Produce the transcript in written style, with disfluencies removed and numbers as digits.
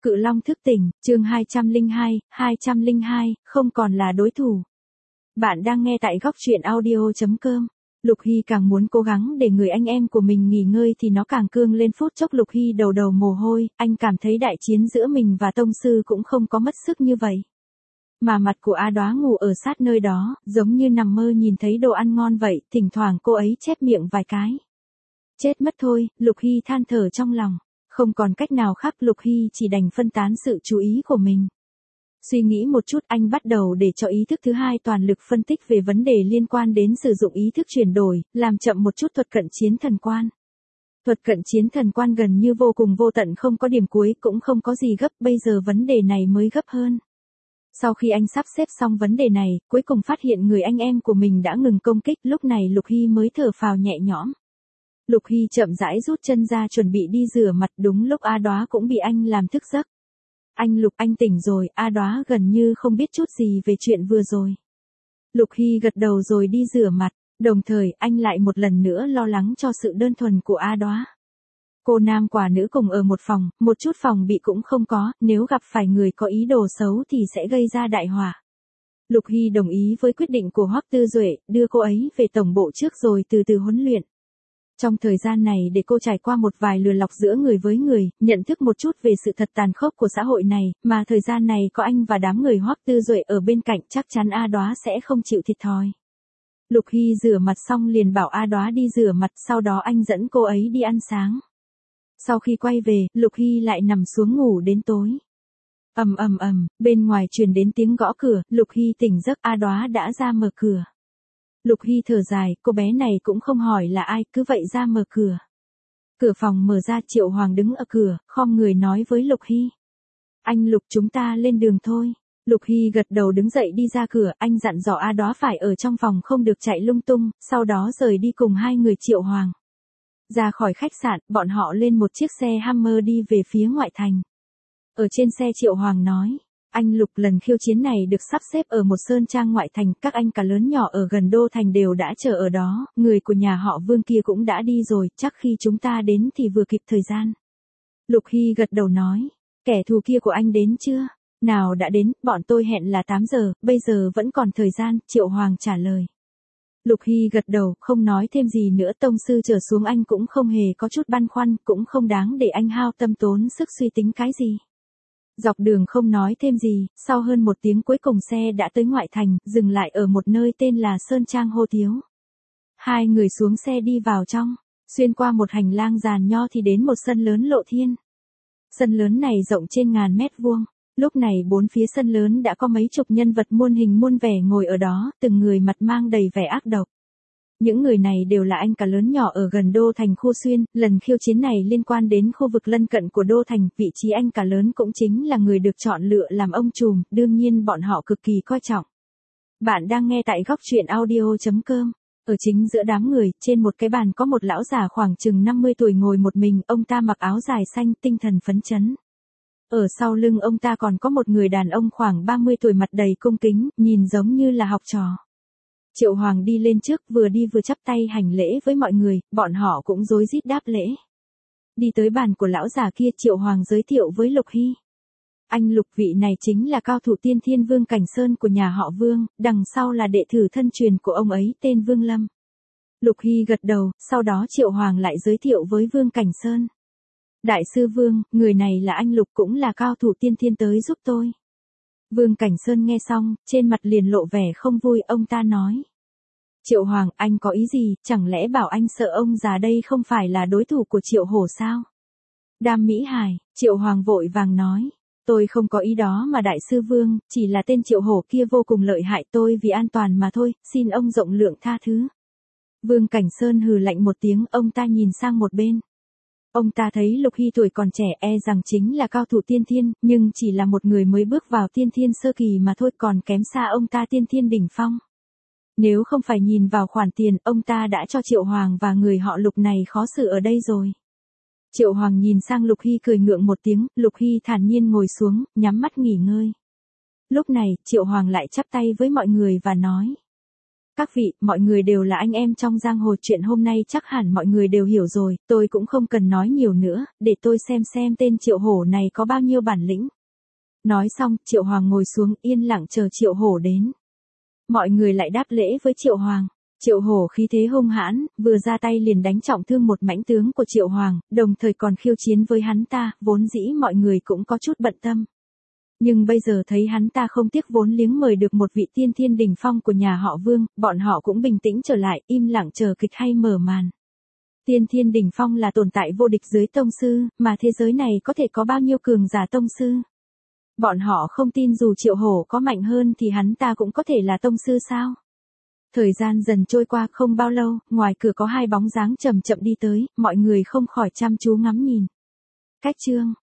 Cự Long thức tỉnh, chương 202, không còn là đối thủ. Bạn đang nghe tại góc truyện audio.com. Lục Hy càng muốn cố gắng để người anh em của mình nghỉ ngơi thì nó càng cương lên, phút chốc Lục Hy đầu mồ hôi, anh cảm thấy đại chiến giữa mình và tông sư cũng không có mất sức như vậy. Mà mặt của A Đóa ngủ ở sát nơi đó, giống như nằm mơ nhìn thấy đồ ăn ngon vậy, thỉnh thoảng cô ấy chép miệng vài cái. Chết mất thôi, Lục Hy than thở trong lòng. Không còn cách nào khác, Lục Hy chỉ đành phân tán sự chú ý của mình. Suy nghĩ một chút, anh bắt đầu để cho ý thức thứ hai toàn lực phân tích về vấn đề liên quan đến sử dụng ý thức chuyển đổi, làm chậm một chút thuật cận chiến thần quan. Thuật cận chiến thần quan gần như vô cùng vô tận, không có điểm cuối, cũng không có gì gấp, bây giờ vấn đề này mới gấp hơn. Sau khi anh sắp xếp xong vấn đề này, cuối cùng phát hiện người anh em của mình đã ngừng công kích, lúc này Lục Hy mới thở phào nhẹ nhõm. Lục Hy chậm rãi rút chân ra chuẩn bị đi rửa mặt, đúng lúc A Đóa cũng bị anh làm thức giấc. Anh Lục, anh tỉnh rồi. A Đóa gần như không biết chút gì về chuyện vừa rồi. Lục Hy gật đầu rồi đi rửa mặt, đồng thời anh lại một lần nữa lo lắng cho sự đơn thuần của A Đóa. Cô nam quả nữ cùng ở một phòng, một chút phòng bị cũng không có, nếu gặp phải người có ý đồ xấu thì sẽ gây ra đại họa. Lục Hy đồng ý với quyết định của Hoắc Tư Duệ, đưa cô ấy về tổng bộ trước rồi từ từ huấn luyện. Trong thời gian này để cô trải qua một vài lừa lọc giữa người với người, nhận thức một chút về sự thật tàn khốc của xã hội này, mà thời gian này có anh và đám người Hoắc Tư Duệ ở bên cạnh, chắc chắn A Đóa sẽ không chịu thiệt thòi. Lục Hy rửa mặt xong liền bảo A Đóa đi rửa mặt, sau đó anh dẫn cô ấy đi ăn sáng. Sau khi quay về, Lục Hy lại nằm xuống ngủ đến tối. Bên ngoài truyền đến tiếng gõ cửa, Lục Hy tỉnh giấc, A Đóa đã ra mở cửa. Lục Hy thở dài, cô bé này cũng không hỏi là ai, cứ vậy ra mở cửa. Cửa phòng mở ra, Triệu Hoàng đứng ở cửa, khom người nói với Lục Hy. Anh Lục, chúng ta lên đường thôi. Lục Hy gật đầu đứng dậy đi ra cửa, anh dặn dò A Đóa phải ở trong phòng không được chạy lung tung, sau đó rời đi cùng hai người Triệu Hoàng. Ra khỏi khách sạn, bọn họ lên một chiếc xe Hammer đi về phía ngoại thành. Ở trên xe Triệu Hoàng nói. Anh Lục, lần khiêu chiến này được sắp xếp ở một sơn trang ngoại thành, các anh cả lớn nhỏ ở gần đô thành đều đã chờ ở đó, người của nhà họ Vương kia cũng đã đi rồi, chắc khi chúng ta đến thì vừa kịp thời gian. Lục Hy gật đầu nói, kẻ thù kia của anh đến chưa? Nào đã đến, bọn tôi hẹn là 8 giờ, bây giờ vẫn còn thời gian, Triệu Hoàng trả lời. Lục Hy gật đầu, không nói thêm gì nữa, tông sư trở xuống anh cũng không hề có chút băn khoăn, cũng không đáng để anh hao tâm tốn sức suy tính cái gì. Dọc đường không nói thêm gì, sau hơn một tiếng cuối cùng xe đã tới ngoại thành, dừng lại ở một nơi tên là Sơn Trang Hô Thiếu. Hai người xuống xe đi vào trong, xuyên qua một hành lang giàn nho thì đến một sân lớn lộ thiên. Sân lớn này rộng trên ngàn mét vuông, lúc này bốn phía sân lớn đã có mấy chục nhân vật muôn hình muôn vẻ ngồi ở đó, từng người mặt mang đầy vẻ ác độc. Những người này đều là anh cả lớn nhỏ ở gần đô thành Khu Xuyên, lần khiêu chiến này liên quan đến khu vực lân cận của đô thành, vị trí anh cả lớn cũng chính là người được chọn lựa làm ông trùm, đương nhiên bọn họ cực kỳ coi trọng. Bạn đang nghe tại góc truyện audio.com. Ở chính giữa đám người, trên một cái bàn có một lão già khoảng chừng 50 tuổi ngồi một mình, ông ta mặc áo dài xanh, tinh thần phấn chấn. Ở sau lưng ông ta còn có một người đàn ông khoảng 30 tuổi mặt đầy cung kính, nhìn giống như là học trò. Triệu Hoàng đi lên trước, vừa đi vừa chắp tay hành lễ với mọi người, bọn họ cũng rối rít đáp lễ. Đi tới bàn của lão già kia, Triệu Hoàng giới thiệu với Lục Hy. Anh Lục, vị này chính là cao thủ tiên thiên Vương Cảnh Sơn của nhà họ Vương, đằng sau là đệ tử thân truyền của ông ấy tên Vương Lâm. Lục Hy gật đầu, sau đó Triệu Hoàng lại giới thiệu với Vương Cảnh Sơn. Đại sư Vương, người này là anh Lục, cũng là cao thủ tiên thiên tới giúp tôi. Vương Cảnh Sơn nghe xong, trên mặt liền lộ vẻ không vui, ông ta nói. Triệu Hoàng, anh có ý gì, chẳng lẽ bảo anh sợ ông già đây không phải là đối thủ của Triệu Hổ sao? Đam Mỹ Hải, Triệu Hoàng vội vàng nói. Tôi không có ý đó mà đại sư Vương, chỉ là tên Triệu Hổ kia vô cùng lợi hại, tôi vì an toàn mà thôi, xin ông rộng lượng tha thứ. Vương Cảnh Sơn hừ lạnh một tiếng, ông ta nhìn sang một bên. Ông ta thấy Lục Hy tuổi còn trẻ, e rằng chính là cao thủ tiên thiên, nhưng chỉ là một người mới bước vào tiên thiên sơ kỳ mà thôi, còn kém xa ông ta tiên thiên đỉnh phong. Nếu không phải nhìn vào khoản tiền, ông ta đã cho Triệu Hoàng và người họ Lục này khó xử ở đây rồi. Triệu Hoàng nhìn sang Lục Hy cười ngượng một tiếng, Lục Hy thản nhiên ngồi xuống, nhắm mắt nghỉ ngơi. Lúc này, Triệu Hoàng lại chắp tay với mọi người và nói. Các vị, mọi người đều là anh em trong giang hồ, chuyện hôm nay chắc hẳn mọi người đều hiểu rồi, tôi cũng không cần nói nhiều nữa, để tôi xem tên Triệu Hổ này có bao nhiêu bản lĩnh. Nói xong, Triệu Hoàng ngồi xuống yên lặng chờ Triệu Hổ đến. Mọi người lại đáp lễ với Triệu Hoàng. Triệu Hổ khí thế hung hãn, vừa ra tay liền đánh trọng thương một mãnh tướng của Triệu Hoàng, đồng thời còn khiêu chiến với hắn ta, vốn dĩ mọi người cũng có chút bận tâm. Nhưng bây giờ thấy hắn ta không tiếc vốn liếng mời được một vị tiên thiên đỉnh phong của nhà họ Vương, bọn họ cũng bình tĩnh trở lại, im lặng chờ kịch hay mở màn. Tiên thiên đỉnh phong là tồn tại vô địch dưới tông sư, mà thế giới này có thể có bao nhiêu cường giả tông sư? Bọn họ không tin dù Triệu Hổ có mạnh hơn thì hắn ta cũng có thể là tông sư sao? Thời gian dần trôi qua không bao lâu, ngoài cửa có hai bóng dáng chậm chậm đi tới, mọi người không khỏi chăm chú ngắm nhìn. Cách chương